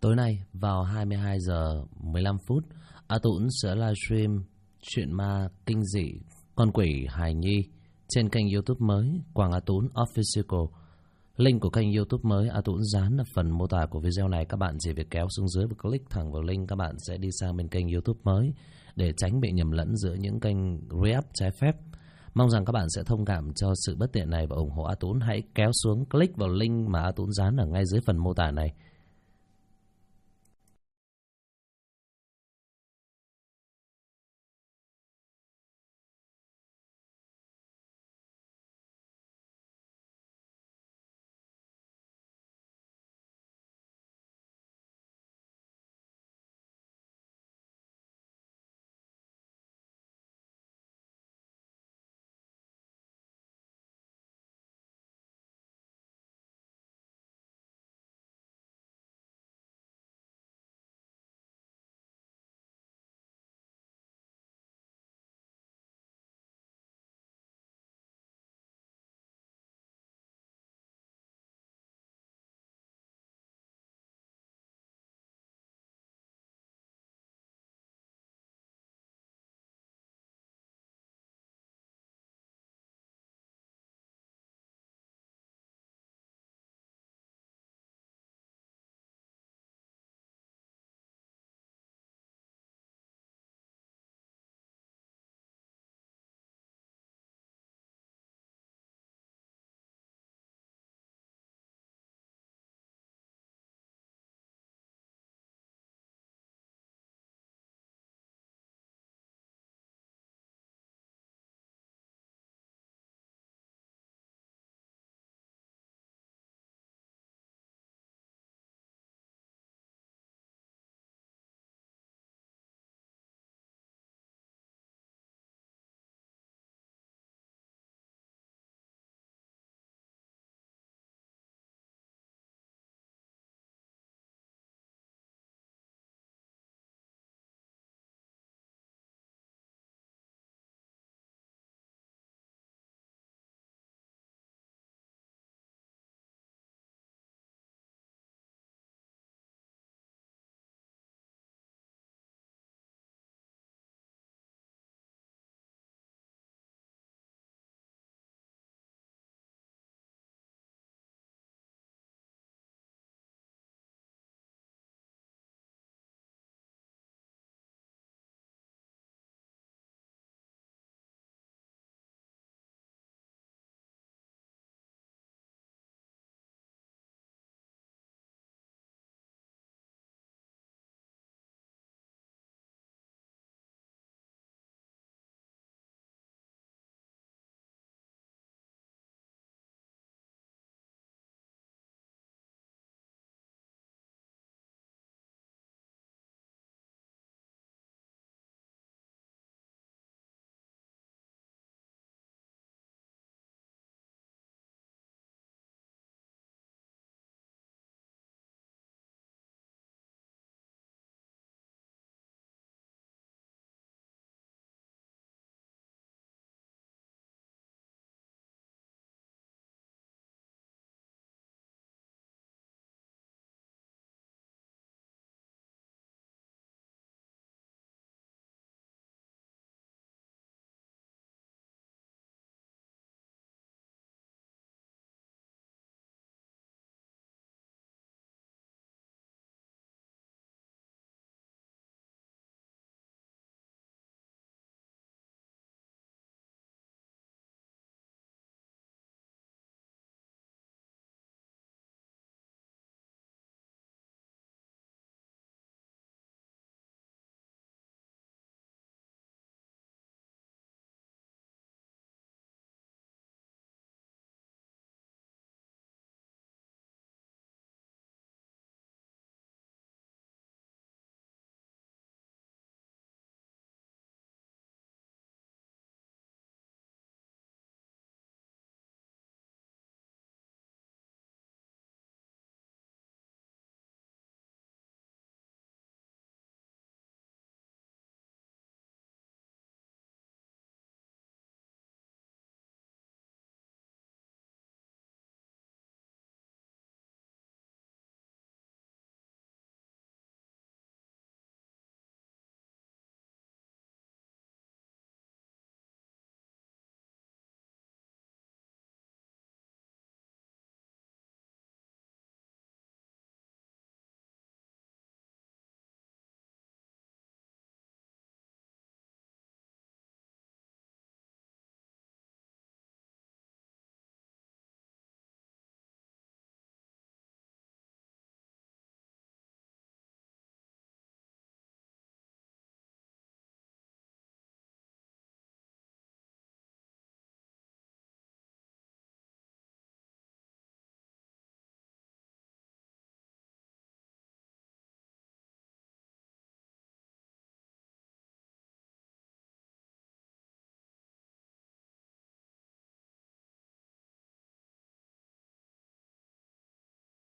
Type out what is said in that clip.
Tối nay vào 22 giờ 15 phút, A Tũng sẽ livestream chuyện ma kinh dị con quỷ hài nhi trên kênh YouTube mới Quang A Tũng Official. Link của kênh YouTube mới A Tũng dán ở phần mô tả của video này. Các bạn chỉ việc kéo xuống dưới và click thẳng vào link, các bạn sẽ đi sang bên kênh YouTube mới để tránh bị nhầm lẫn giữa những kênh re-up trái phép. Mong rằng các bạn sẽ thông cảm cho sự bất tiện này và ủng hộ A Tũng. Hãy kéo xuống click vào link mà A Tũng dán ở ngay dưới phần mô tả này